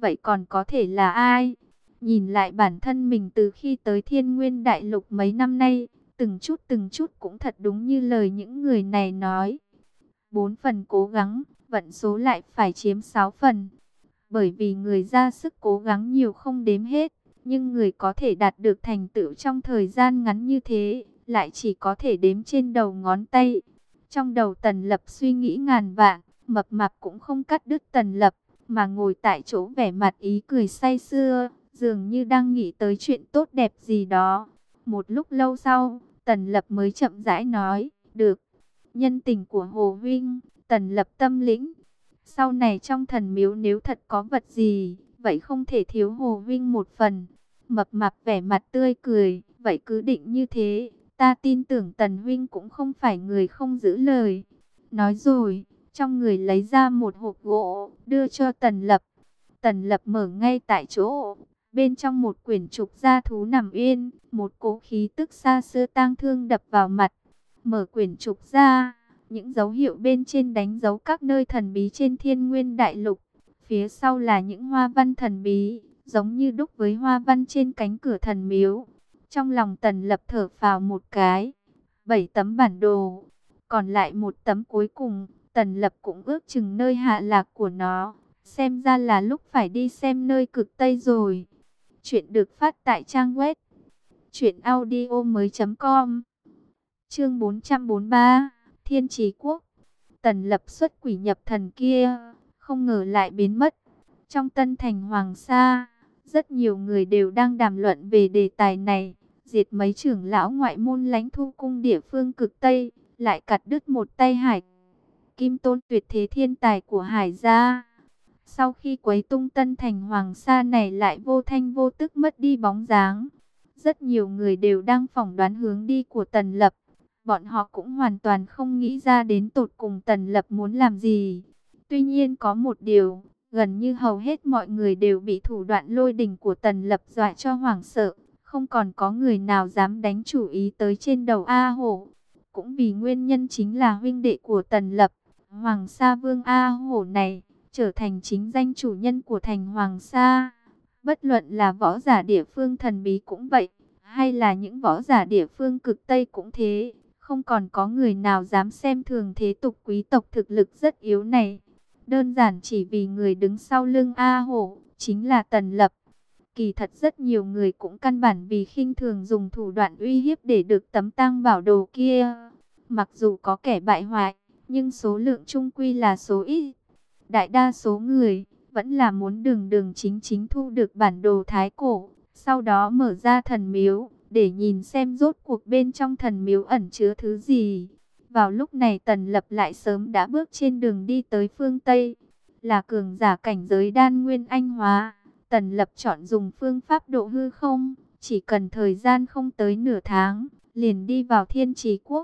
vậy còn có thể là ai? Nhìn lại bản thân mình từ khi tới Thiên Nguyên Đại Lục mấy năm nay, từng chút từng chút cũng thật đúng như lời những người này nói. Bốn phần cố gắng, vận số lại phải chiếm sáu phần. Bởi vì người ra sức cố gắng nhiều không đếm hết, nhưng người có thể đạt được thành tựu trong thời gian ngắn như thế, lại chỉ có thể đếm trên đầu ngón tay. Trong đầu Tần Lập suy nghĩ ngàn vạn, mập mạp cũng không cắt đứt Tần Lập, mà ngồi tại chỗ vẻ mặt ý cười say sưa, dường như đang nghĩ tới chuyện tốt đẹp gì đó. Một lúc lâu sau, Tần Lập mới chậm rãi nói, được, nhân tình của Hồ Vinh, Tần Lập tâm lĩnh. Sau này trong thần miếu nếu thật có vật gì, vậy không thể thiếu Hồ Vinh một phần. Mập mạp vẻ mặt tươi cười, vậy cứ định như thế, ta tin tưởng Tần Huynh cũng không phải người không giữ lời. Nói rồi, trong người lấy ra một hộp gỗ, đưa cho Tần Lập. Tần Lập mở ngay tại chỗ, bên trong một quyển trục gia thú nằm yên, một cỗ khí tức xa xưa tang thương đập vào mặt. Mở quyển trục ra, những dấu hiệu bên trên đánh dấu các nơi thần bí trên Thiên Nguyên Đại Lục. Phía sau là những hoa văn thần bí, giống như đúc với hoa văn trên cánh cửa thần miếu. Trong lòng Tần Lập thở phào một cái. Bảy tấm bản đồ, còn lại một tấm cuối cùng, Tần Lập cũng ước chừng nơi hạ lạc của nó. Xem ra là lúc phải đi xem nơi cực Tây rồi. Chuyện được phát tại trang web truyện audio mới.com. Chương bốn trăm bốn mươi ba, Thiên Trì Quốc. Tần Lập xuất quỷ nhập thần kia, không ngờ lại biến mất. Trong Tân Thành Hoàng Sa, rất nhiều người đều đang đàm luận về đề tài này. Diệt mấy trưởng lão ngoại môn lãnh thu cung địa phương cực Tây, lại cắt đứt một tay Hải Kim Tôn tuyệt thế thiên tài của Hải gia. Sau khi quấy tung Tân Thành Hoàng Sa này lại vô thanh vô tức mất đi bóng dáng. Rất nhiều người đều đang phỏng đoán hướng đi của Tần Lập. Bọn họ cũng hoàn toàn không nghĩ ra đến tột cùng Tần Lập muốn làm gì. Tuy nhiên có một điều, gần như hầu hết mọi người đều bị thủ đoạn lôi đình của Tần Lập dọa cho hoảng sợ. Không còn có người nào dám đánh chủ ý tới trên đầu A Hổ. Cũng vì nguyên nhân chính là huynh đệ của Tần Lập, Hoàng Sa Vương A Hổ này, trở thành chính danh chủ nhân của thành Hoàng Sa. Bất luận là võ giả địa phương thần bí cũng vậy, hay là những võ giả địa phương cực Tây cũng thế. Không còn có người nào dám xem thường thế tục quý tộc thực lực rất yếu này. Đơn giản chỉ vì người đứng sau lưng A Hổ, chính là Tần Lập. Kỳ thật rất nhiều người cũng căn bản vì khinh thường dùng thủ đoạn uy hiếp để được tấm tang bảo đồ kia. Mặc dù có kẻ bại hoại, nhưng số lượng chung quy là số ít. Đại đa số người vẫn là muốn đường đường chính chính thu được bản đồ thái cổ, sau đó mở ra thần miếu, để nhìn xem rốt cuộc bên trong thần miếu ẩn chứa thứ gì. Vào lúc này Tần Lập lại sớm đã bước trên đường đi tới phương Tây, là cường giả cảnh giới đan nguyên anh hóa. Tần Lập chọn dùng phương pháp độ hư không, chỉ cần thời gian không tới nửa tháng, liền đi vào Thiên Trì Quốc.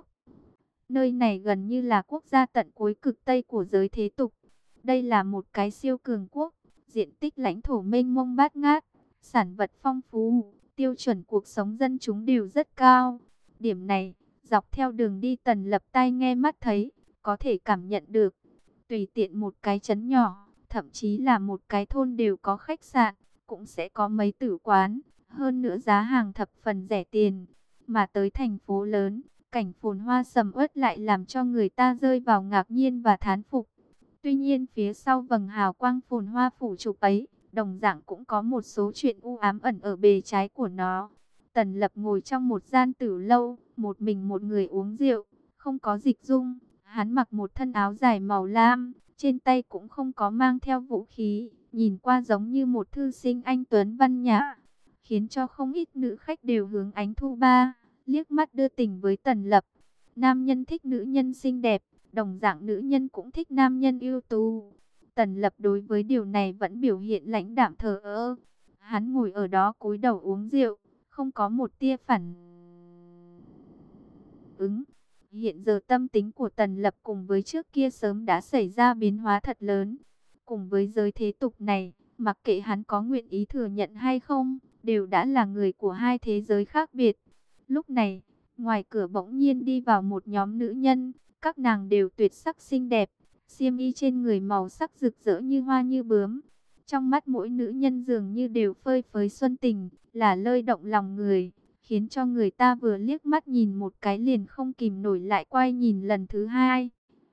Nơi này gần như là quốc gia tận cuối cực Tây của giới thế tục. Đây là một cái siêu cường quốc, diện tích lãnh thổ mênh mông bát ngát, sản vật phong phú, tiêu chuẩn cuộc sống dân chúng đều rất cao. Điểm này, dọc theo đường đi Tần Lập tai nghe mắt thấy, có thể cảm nhận được. Tùy tiện một cái trấn nhỏ, thậm chí là một cái thôn đều có khách sạn, cũng sẽ có mấy tử quán, hơn nữa giá hàng thập phần rẻ tiền. Mà tới thành phố lớn, cảnh phồn hoa sầm uất lại làm cho người ta rơi vào ngạc nhiên và thán phục. Tuy nhiên phía sau vầng hào quang phồn hoa phủ trục ấy, đồng dạng cũng có một số chuyện u ám ẩn ở bề trái của nó. Tần Lập ngồi trong một gian tử lâu, một mình một người uống rượu, không có dịch dung. Hắn mặc một thân áo dài màu lam, trên tay cũng không có mang theo vũ khí, nhìn qua giống như một thư sinh anh tuấn văn nhã, khiến cho không ít nữ khách đều hướng ánh thu ba, liếc mắt đưa tình với Tần Lập. Nam nhân thích nữ nhân xinh đẹp, đồng dạng nữ nhân cũng thích nam nhân ưu tú. Tần Lập đối với điều này vẫn biểu hiện lãnh đạm thờ ơ. Hắn ngồi ở đó cúi đầu uống rượu, không có một tia phản ứng. Hiện giờ tâm tính của Tần Lập cùng với trước kia sớm đã xảy ra biến hóa thật lớn. Cùng với giới thế tục này, mặc kệ hắn có nguyện ý thừa nhận hay không, đều đã là người của hai thế giới khác biệt. Lúc này, ngoài cửa bỗng nhiên đi vào một nhóm nữ nhân, các nàng đều tuyệt sắc xinh đẹp, xiêm y trên người màu sắc rực rỡ như hoa như bướm. Trong mắt mỗi nữ nhân dường như đều phơi phới xuân tình, là lơi động lòng người, khiến cho người ta vừa liếc mắt nhìn một cái liền không kìm nổi lại quay nhìn lần thứ hai.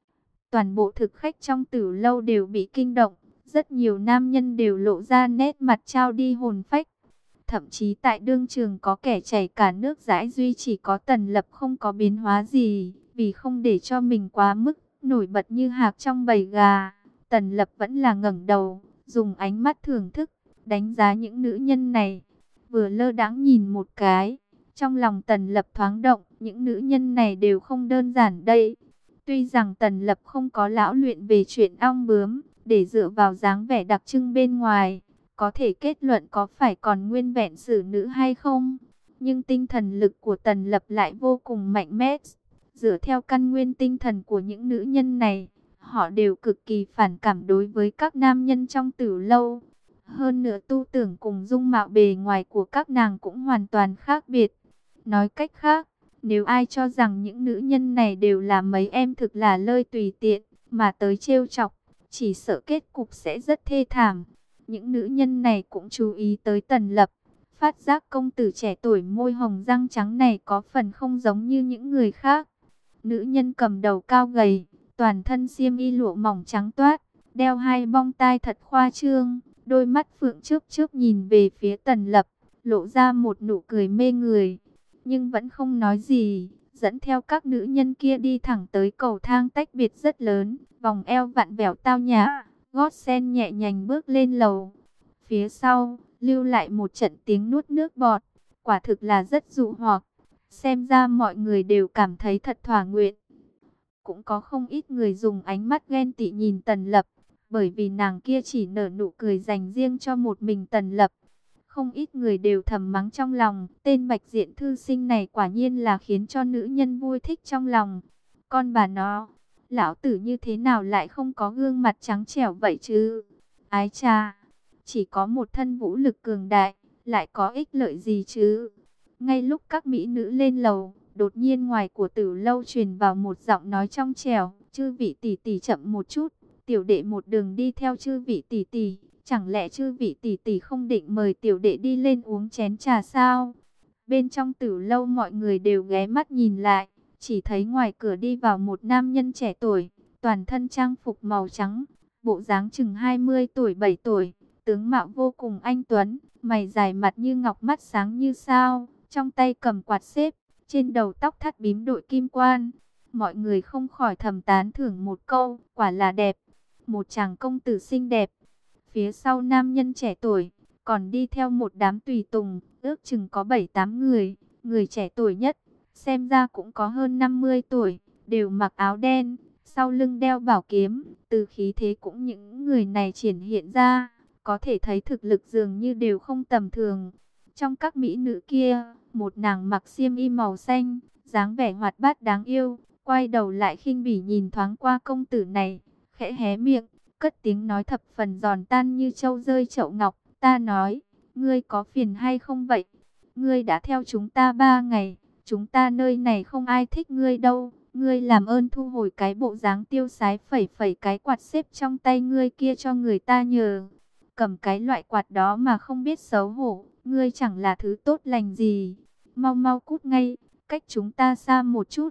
Toàn bộ thực khách trong Tử lâu đều bị kinh động, rất nhiều nam nhân đều lộ ra nét mặt trao đi hồn phách. Thậm chí tại đương trường có kẻ chảy cả nước dãi, duy chỉ có Tần Lập không có biến hóa gì, vì không để cho mình quá mức nổi bật như hạc trong bầy gà. Tần Lập vẫn là ngẩng đầu, dùng ánh mắt thưởng thức, đánh giá những nữ nhân này. Vừa lơ đãng nhìn một cái, trong lòng Tần Lập thoáng động, những nữ nhân này đều không đơn giản đây. Tuy rằng Tần Lập không có lão luyện về chuyện ong bướm, để dựa vào dáng vẻ đặc trưng bên ngoài, có thể kết luận có phải còn nguyên vẹn xử nữ hay không. Nhưng tinh thần lực của Tần Lập lại vô cùng mạnh mẽ. Dựa theo căn nguyên tinh thần của những nữ nhân này, họ đều cực kỳ phản cảm đối với các nam nhân trong Tử lâu. Hơn nữa tu tưởng cùng dung mạo bề ngoài của các nàng cũng hoàn toàn khác biệt. Nói cách khác, nếu ai cho rằng những nữ nhân này đều là mấy em thực là lơi tùy tiện, mà tới trêu chọc, chỉ sợ kết cục sẽ rất thê thảm. Những nữ nhân này cũng chú ý tới Tần Lập, phát giác công tử trẻ tuổi môi hồng răng trắng này có phần không giống như những người khác. Nữ nhân cầm đầu cao gầy, toàn thân xiêm y lụa mỏng trắng toát, đeo hai bông tai thật khoa trương, đôi mắt phượng chớp chớp nhìn về phía Tần Lập, lộ ra một nụ cười mê người, nhưng vẫn không nói gì, dẫn theo các nữ nhân kia đi thẳng tới cầu thang tách biệt rất lớn, vòng eo vặn vẹo tao nhã, gót sen nhẹ nhàng bước lên lầu. Phía sau, lưu lại một trận tiếng nuốt nước bọt, quả thực là rất dụ hoặc, xem ra mọi người đều cảm thấy thật thỏa nguyện. Cũng có không ít người dùng ánh mắt ghen tị nhìn Tần Lập, bởi vì nàng kia chỉ nở nụ cười dành riêng cho một mình Tần Lập. Không ít người đều thầm mắng trong lòng, tên bạch diện thư sinh này quả nhiên là khiến cho nữ nhân vui thích trong lòng. Con bà nó, lão tử như thế nào lại không có gương mặt trắng trẻo vậy chứ? Ái cha, chỉ có một thân vũ lực cường đại, lại có ích lợi gì chứ? Ngay lúc các mỹ nữ lên lầu, đột nhiên ngoài của Tử lâu truyền vào một giọng nói trong trẻo, chư vị tỷ tỷ chậm một chút, tiểu đệ một đường đi theo chư vị tỷ tỷ. Chẳng lẽ chư vị tỷ tỷ không định mời tiểu đệ đi lên uống chén trà sao? Bên trong Tử lâu mọi người đều ghé mắt nhìn lại, chỉ thấy ngoài cửa đi vào một nam nhân trẻ tuổi, toàn thân trang phục màu trắng, bộ dáng chừng hai mươi tuổi bảy tuổi, tướng mạo vô cùng anh tuấn, mày dài mặt như ngọc, mắt sáng như sao, trong tay cầm quạt xếp, trên đầu tóc thắt bím đội kim quan. Mọi người không khỏi thầm tán thưởng một câu, quả là đẹp, một chàng công tử xinh đẹp. Phía sau nam nhân trẻ tuổi, còn đi theo một đám tùy tùng, ước chừng có bảy tám người. Người trẻ tuổi nhất, xem ra cũng có hơn năm mươi tuổi, đều mặc áo đen, sau lưng đeo bảo kiếm. Từ khí thế cũng những người này triển hiện ra, có thể thấy thực lực dường như đều không tầm thường. Trong các mỹ nữ kia, một nàng mặc xiêm y màu xanh, dáng vẻ hoạt bát đáng yêu, quay đầu lại khinh bỉ nhìn thoáng qua công tử này, khẽ hé miệng, cất tiếng nói thập phần giòn tan như trâu rơi chậu ngọc. Ta nói, ngươi có phiền hay không vậy? Ngươi đã theo chúng ta ba ngày, chúng ta nơi này không ai thích ngươi đâu. Ngươi làm ơn thu hồi cái bộ dáng tiêu sái phẩy phẩy cái quạt xếp trong tay ngươi kia cho người ta nhờ. Cầm cái loại quạt đó mà không biết xấu hổ, ngươi chẳng là thứ tốt lành gì. Mau mau cút ngay, cách chúng ta xa một chút.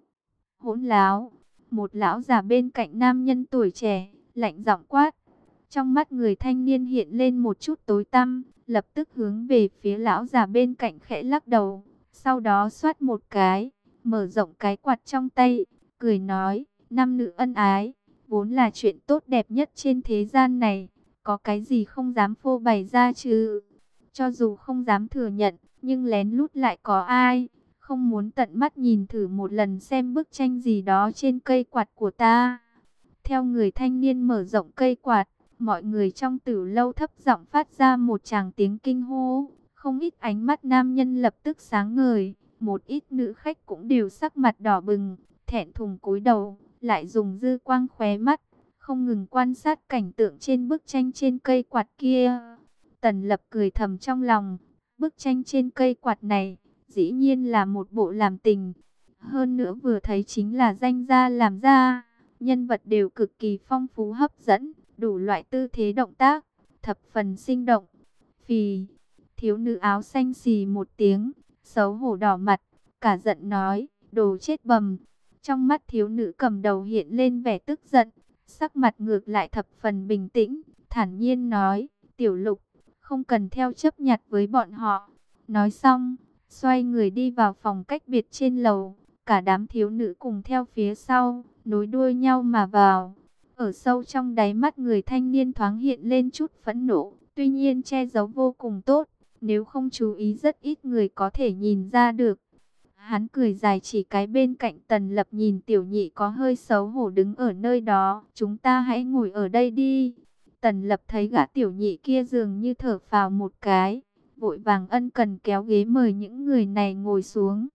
Hỗn láo, một lão già bên cạnh nam nhân tuổi trẻ, lạnh giọng quát. Trong mắt người thanh niên hiện lên một chút tối tăm, lập tức hướng về phía lão già bên cạnh khẽ lắc đầu. Sau đó xoát một cái, mở rộng cái quạt trong tay, cười nói, nam nữ ân ái, vốn là chuyện tốt đẹp nhất trên thế gian này. Có cái gì không dám phô bày ra chứ? Cho dù không dám thừa nhận, nhưng lén lút lại có ai không muốn tận mắt nhìn thử một lần xem bức tranh gì đó trên cây quạt của ta. Theo người thanh niên mở rộng cây quạt, mọi người trong Tử lâu thấp giọng phát ra một tràng tiếng kinh hô. Không ít ánh mắt nam nhân lập tức sáng ngời, một ít nữ khách cũng đều sắc mặt đỏ bừng, thẹn thùng cúi đầu, lại dùng dư quang khóe mắt, không ngừng quan sát cảnh tượng trên bức tranh trên cây quạt kia. Tần Lập cười thầm trong lòng, bức tranh trên cây quạt này, dĩ nhiên là một bộ làm tình. Hơn nữa vừa thấy chính là danh gia làm ra, nhân vật đều cực kỳ phong phú hấp dẫn, đủ loại tư thế động tác, thập phần sinh động. Phì, thiếu nữ áo xanh xì một tiếng, xấu hổ đỏ mặt, cả giận nói, đồ chết bầm. Trong mắt thiếu nữ cầm đầu hiện lên vẻ tức giận, sắc mặt ngược lại thập phần bình tĩnh, thản nhiên nói, Tiểu Lục, không cần theo chấp nhặt với bọn họ. Nói xong, xoay người đi vào phòng cách biệt trên lầu, cả đám thiếu nữ cùng theo phía sau, nối đuôi nhau mà vào. Ở sâu trong đáy mắt người thanh niên thoáng hiện lên chút phẫn nộ, tuy nhiên che giấu vô cùng tốt, nếu không chú ý rất ít người có thể nhìn ra được. Hắn cười dài chỉ cái bên cạnh Tần Lập, nhìn Tiểu Nhị có hơi xấu hổ đứng ở nơi đó, chúng ta hãy ngồi ở đây đi. Tần Lập thấy gã Tiểu Nhị kia dường như thở phào một cái, vội vàng ân cần kéo ghế mời những người này ngồi xuống.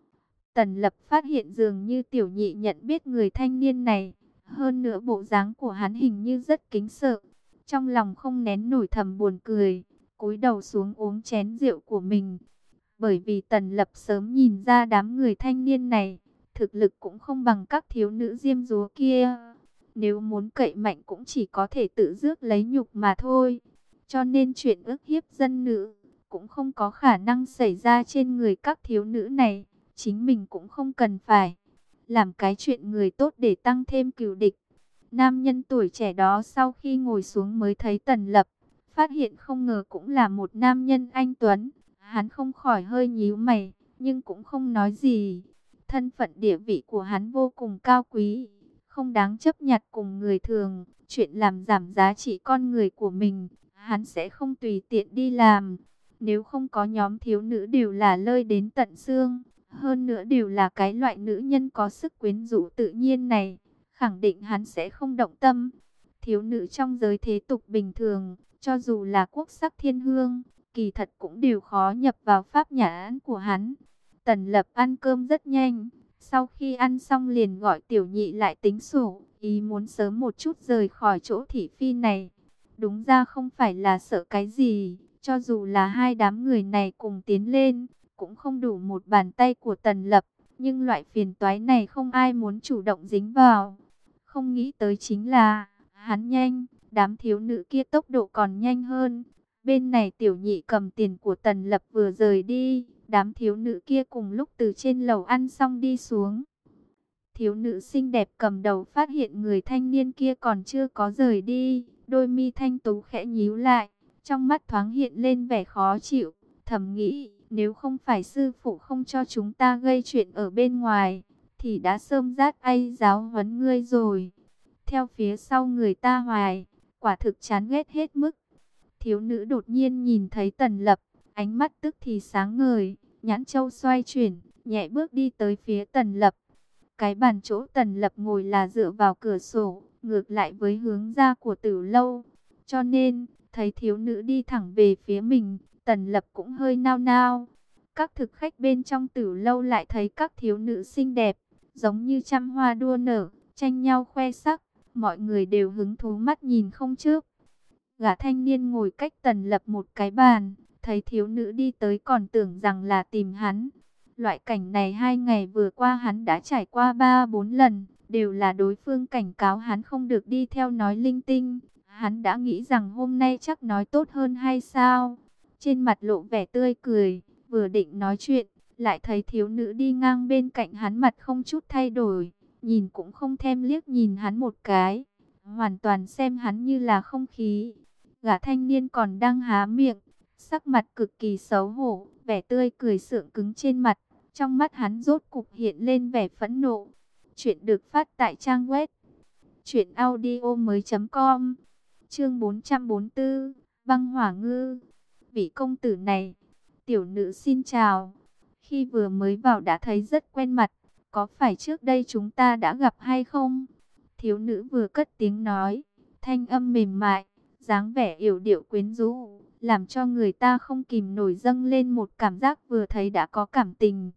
Tần Lập phát hiện dường như Tiểu Nhị nhận biết người thanh niên này, hơn nữa bộ dáng của hắn hình như rất kính sợ. Trong lòng không nén nổi thầm buồn cười, cúi đầu xuống uống chén rượu của mình. Bởi vì Tần Lập sớm nhìn ra đám người thanh niên này, thực lực cũng không bằng các thiếu nữ diêm dúa kia. Nếu muốn cậy mạnh cũng chỉ có thể tự rước lấy nhục mà thôi. Cho nên chuyện ức hiếp dân nữ cũng không có khả năng xảy ra trên người các thiếu nữ này. Chính mình cũng không cần phải làm cái chuyện người tốt để tăng thêm cừu địch. Nam nhân tuổi trẻ đó sau khi ngồi xuống mới thấy Tần Lập, phát hiện không ngờ cũng là một nam nhân anh tuấn. Hắn không khỏi hơi nhíu mày, nhưng cũng không nói gì. Thân phận địa vị của hắn vô cùng cao quý, không đáng chấp nhặt cùng người thường. Chuyện làm giảm giá trị con người của mình, hắn sẽ không tùy tiện đi làm. Nếu không có nhóm thiếu nữ đều là lơi đến tận xương, hơn nữa đều là cái loại nữ nhân có sức quyến rũ tự nhiên này, khẳng định hắn sẽ không động tâm. Thiếu nữ trong giới thế tục bình thường, cho dù là quốc sắc thiên hương, kỳ thật cũng đều khó nhập vào pháp nhãn của hắn. Tần Lập ăn cơm rất nhanh, sau khi ăn xong liền gọi Tiểu Nhị lại tính sổ, ý muốn sớm một chút rời khỏi chỗ thị phi này. Đúng ra không phải là sợ cái gì, cho dù là hai đám người này cùng tiến lên, cũng không đủ một bàn tay của Tần Lập, nhưng loại phiền toái này không ai muốn chủ động dính vào. Không nghĩ tới chính là, hắn nhanh, đám thiếu nữ kia tốc độ còn nhanh hơn. Bên này Tiểu Nhị cầm tiền của Tần Lập vừa rời đi, đám thiếu nữ kia cùng lúc từ trên lầu ăn xong đi xuống. Thiếu nữ xinh đẹp cầm đầu phát hiện người thanh niên kia còn chưa có rời đi, đôi mi thanh tú khẽ nhíu lại, trong mắt thoáng hiện lên vẻ khó chịu, thầm nghĩ, nếu không phải sư phụ không cho chúng ta gây chuyện ở bên ngoài, thì đã sớm dát ai giáo huấn ngươi rồi. Theo phía sau người ta hoài, quả thực chán ghét hết mức. Thiếu nữ đột nhiên nhìn thấy Tần Lập, ánh mắt tức thì sáng ngời, nhãn châu xoay chuyển, nhẹ bước đi tới phía Tần Lập. Cái bàn chỗ Tần Lập ngồi là dựa vào cửa sổ, ngược lại với hướng ra của Tử lâu. Cho nên, thấy thiếu nữ đi thẳng về phía mình, Tần Lập cũng hơi nao nao. Các thực khách bên trong Tử lâu lại thấy các thiếu nữ xinh đẹp, giống như trăm hoa đua nở, tranh nhau khoe sắc, mọi người đều hứng thú mắt nhìn không chớp. Gã thanh niên ngồi cách Tần Lập một cái bàn, thấy thiếu nữ đi tới còn tưởng rằng là tìm hắn. Loại cảnh này hai ngày vừa qua hắn đã trải qua ba bốn lần, đều là đối phương cảnh cáo hắn không được đi theo nói linh tinh. Hắn đã nghĩ rằng hôm nay chắc nói tốt hơn hay sao. Trên mặt lộ vẻ tươi cười, vừa định nói chuyện, lại thấy thiếu nữ đi ngang bên cạnh hắn mặt không chút thay đổi, nhìn cũng không thèm liếc nhìn hắn một cái, hoàn toàn xem hắn như là không khí. Gã thanh niên còn đang há miệng, sắc mặt cực kỳ xấu hổ, vẻ tươi cười sượng cứng trên mặt, trong mắt hắn rốt cục hiện lên vẻ phẫn nộ. Chuyện được phát tại trang web truyện audio mới chấm com. Chương bốn trăm bốn mươi tư, Băng Hỏa Ngư. Vị công tử này, tiểu nữ xin chào. Khi vừa mới vào đã thấy rất quen mặt, có phải trước đây chúng ta đã gặp hay không? Thiếu nữ vừa cất tiếng nói, thanh âm mềm mại, dáng vẻ yểu điệu quyến rũ, làm cho người ta không kìm nổi dâng lên một cảm giác vừa thấy đã có cảm tình.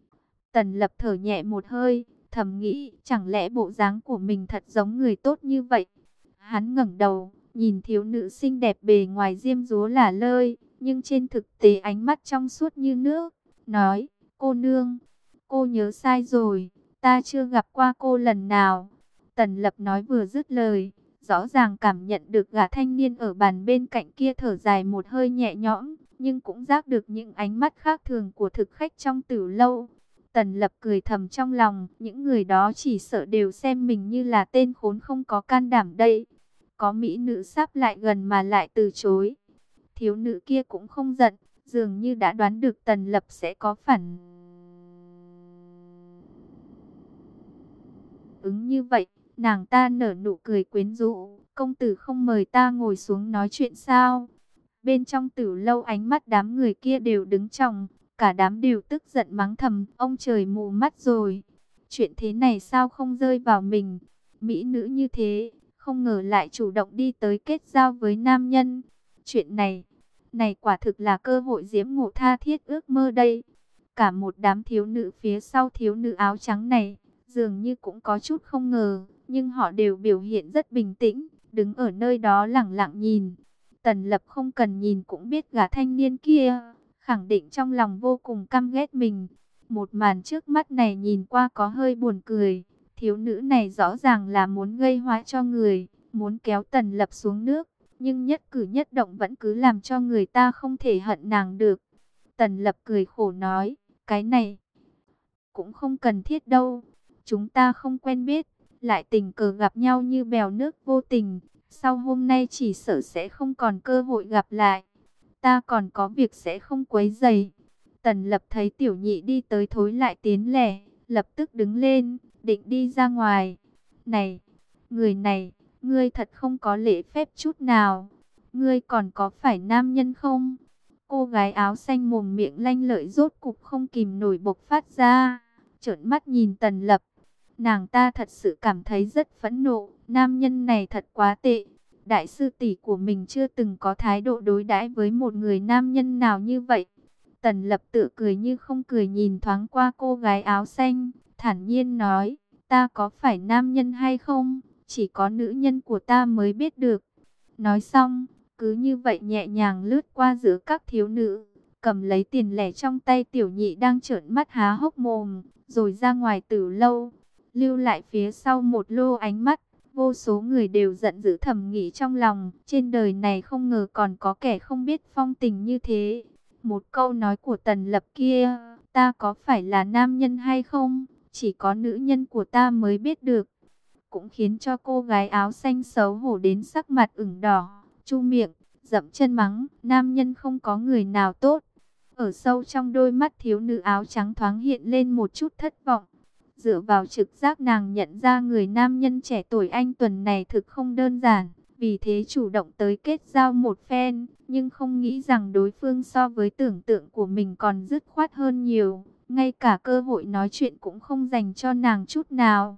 Tần Lập thở nhẹ một hơi, thầm nghĩ, chẳng lẽ bộ dáng của mình thật giống người tốt như vậy? Hắn ngẩng đầu, nhìn thiếu nữ xinh đẹp bề ngoài diêm dúa lả lơi, nhưng trên thực tế ánh mắt trong suốt như nước, nói, cô nương, cô nhớ sai rồi, ta chưa gặp qua cô lần nào. Tần Lập nói vừa dứt lời, rõ ràng cảm nhận được gã thanh niên ở bàn bên cạnh kia thở dài một hơi nhẹ nhõm, nhưng cũng giác được những ánh mắt khác thường của thực khách trong tử lâu. Tần Lập cười thầm trong lòng, những người đó chỉ sợ đều xem mình như là tên khốn không có can đảm đây. Có mỹ nữ sắp lại gần mà lại từ chối. Thiếu nữ kia cũng không giận, dường như đã đoán được Tần Lập sẽ có phản ứng như vậy. Nàng ta nở nụ cười quyến rũ, công tử không mời ta ngồi xuống nói chuyện sao? Bên trong tử lâu ánh mắt đám người kia đều đứng tròng, cả đám đều tức giận mắng thầm, ông trời mù mắt rồi. Chuyện thế này sao không rơi vào mình? Mỹ nữ như thế, không ngờ lại chủ động đi tới kết giao với nam nhân. Chuyện này, này quả thực là cơ hội diễm ngộ tha thiết ước mơ đây. Cả một đám thiếu nữ phía sau thiếu nữ áo trắng này, dường như cũng có chút không ngờ, nhưng họ đều biểu hiện rất bình tĩnh, đứng ở nơi đó lẳng lặng nhìn. Tần Lập không cần nhìn cũng biết gã thanh niên kia, khẳng định trong lòng vô cùng căm ghét mình. Một màn trước mắt này nhìn qua có hơi buồn cười, thiếu nữ này rõ ràng là muốn gây họa cho người, muốn kéo Tần Lập xuống nước, nhưng nhất cử nhất động vẫn cứ làm cho người ta không thể hận nàng được. Tần Lập cười khổ nói, cái này cũng không cần thiết đâu, chúng ta không quen biết, lại tình cờ gặp nhau như bèo nước vô tình, sau hôm nay chỉ sợ sẽ không còn cơ hội gặp lại. Ta còn có việc sẽ không quấy rầy. Tần Lập thấy tiểu nhị đi tới thối lại tiến lẻ, lập tức đứng lên, định đi ra ngoài. Này, người này, ngươi thật không có lễ phép chút nào. Ngươi còn có phải nam nhân không? Cô gái áo xanh mồm miệng lanh lợi rốt cục không kìm nổi bộc phát ra, trợn mắt nhìn Tần Lập. Nàng ta thật sự cảm thấy rất phẫn nộ, nam nhân này thật quá tệ. Đại sư tỷ của mình chưa từng có thái độ đối đãi với một người nam nhân nào như vậy. Tần Lập tự cười như không cười nhìn thoáng qua cô gái áo xanh, thản nhiên nói, ta có phải nam nhân hay không, chỉ có nữ nhân của ta mới biết được. Nói xong, cứ như vậy nhẹ nhàng lướt qua giữa các thiếu nữ, cầm lấy tiền lẻ trong tay tiểu nhị đang trợn mắt há hốc mồm, rồi ra ngoài tử lâu, lưu lại phía sau một lô ánh mắt. Vô số người đều giận dữ thầm nghĩ trong lòng, trên đời này không ngờ còn có kẻ không biết phong tình như thế. Một câu nói của Tần Lập kia, ta có phải là nam nhân hay không, chỉ có nữ nhân của ta mới biết được, cũng khiến cho cô gái áo xanh xấu hổ đến sắc mặt ửng đỏ, chu miệng, dậm chân mắng, nam nhân không có người nào tốt. Ở sâu trong đôi mắt thiếu nữ áo trắng thoáng hiện lên một chút thất vọng. Dựa vào trực giác nàng nhận ra người nam nhân trẻ tuổi anh tuần này thực không đơn giản, vì thế chủ động tới kết giao một phen, nhưng không nghĩ rằng đối phương so với tưởng tượng của mình còn dứt khoát hơn nhiều, ngay cả cơ hội nói chuyện cũng không dành cho nàng chút nào.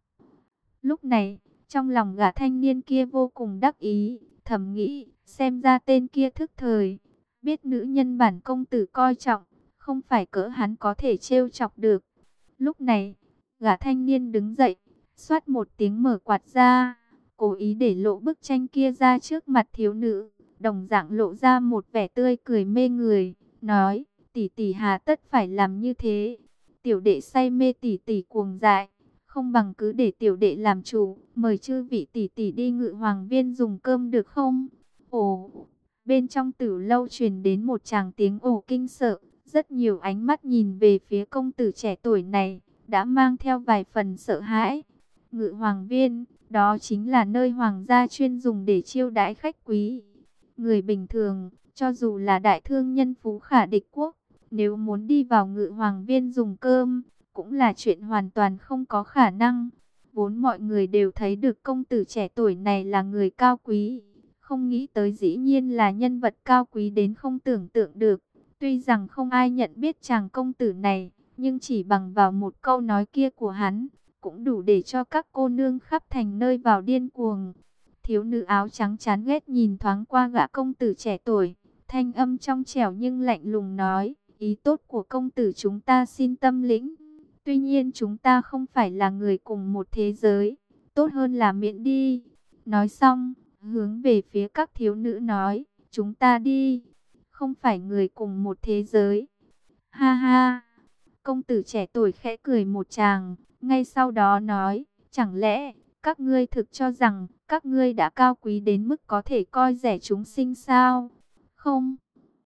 Lúc này, trong lòng gã thanh niên kia vô cùng đắc ý, thầm nghĩ, xem ra tên kia thức thời, biết nữ nhân bản công tử coi trọng, không phải cỡ hắn có thể trêu chọc được. Lúc này, gã thanh niên đứng dậy, xoát một tiếng mở quạt ra, cố ý để lộ bức tranh kia ra trước mặt thiếu nữ, đồng dạng lộ ra một vẻ tươi cười mê người, nói, tỷ tỷ hà tất phải làm như thế, tiểu đệ say mê tỷ tỷ cuồng dại, không bằng cứ để tiểu đệ làm chủ, mời chư vị tỷ tỷ đi Ngự Hoàng Viên dùng cơm được không? Ồ, bên trong tử lâu truyền đến một tràng tiếng ồ kinh sợ, rất nhiều ánh mắt nhìn về phía công tử trẻ tuổi này, đã mang theo vài phần sợ hãi. Ngự Hoàng Viên, đó chính là nơi hoàng gia chuyên dùng để chiêu đãi khách quý. Người bình thường, cho dù là đại thương nhân phú khả địch quốc, nếu muốn đi vào Ngự Hoàng Viên dùng cơm, cũng là chuyện hoàn toàn không có khả năng. Vốn mọi người đều thấy được công tử trẻ tuổi này là người cao quý, không nghĩ tới dĩ nhiên là nhân vật cao quý đến không tưởng tượng được. Tuy rằng không ai nhận biết chàng công tử này, nhưng chỉ bằng vào một câu nói kia của hắn, cũng đủ để cho các cô nương khắp thành nơi vào điên cuồng. Thiếu nữ áo trắng chán ghét nhìn thoáng qua gã công tử trẻ tuổi, thanh âm trong trẻo nhưng lạnh lùng nói, ý tốt của công tử chúng ta xin tâm lĩnh. Tuy nhiên chúng ta không phải là người cùng một thế giới, tốt hơn là miễn đi. Nói xong, hướng về phía các thiếu nữ nói, chúng ta đi, không phải người cùng một thế giới. Ha ha, công tử trẻ tuổi khẽ cười một tràng, ngay sau đó nói, chẳng lẽ Các ngươi thực cho rằng các ngươi đã cao quý đến mức có thể coi rẻ chúng sinh sao? Không,